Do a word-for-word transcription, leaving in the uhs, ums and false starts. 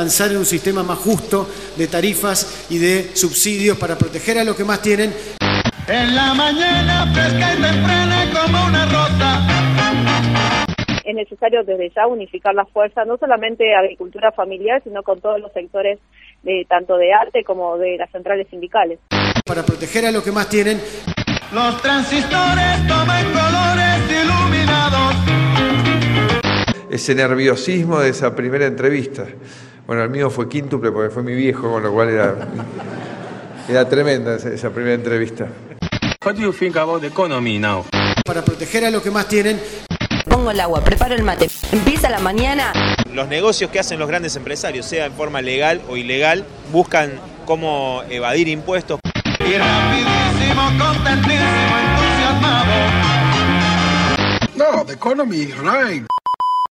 avanzar en un sistema más justo de tarifas y de subsidios para proteger a los que más tienen. En la mañana fresca y temprana como una rosa. Es necesario desde ya unificar las fuerzas, no solamente agricultura familiar, sino con todos los sectores, de tanto de arte como de las centrales sindicales. Para proteger a los que más tienen. Los transistores toman colores iluminados. Ese nerviosismo de esa primera entrevista. Bueno, el mío fue quíntuple porque fue mi viejo, con lo cual era, era tremenda esa, esa primera entrevista. What do you think about the economy now? Para proteger a los que más tienen. Pongo el agua, preparo el mate. Empieza la mañana. Los negocios que hacen los grandes empresarios, sea en forma legal o ilegal, buscan cómo evadir impuestos. Y rapidísimo, contentísimo, entusiasmado. No, the economy is right.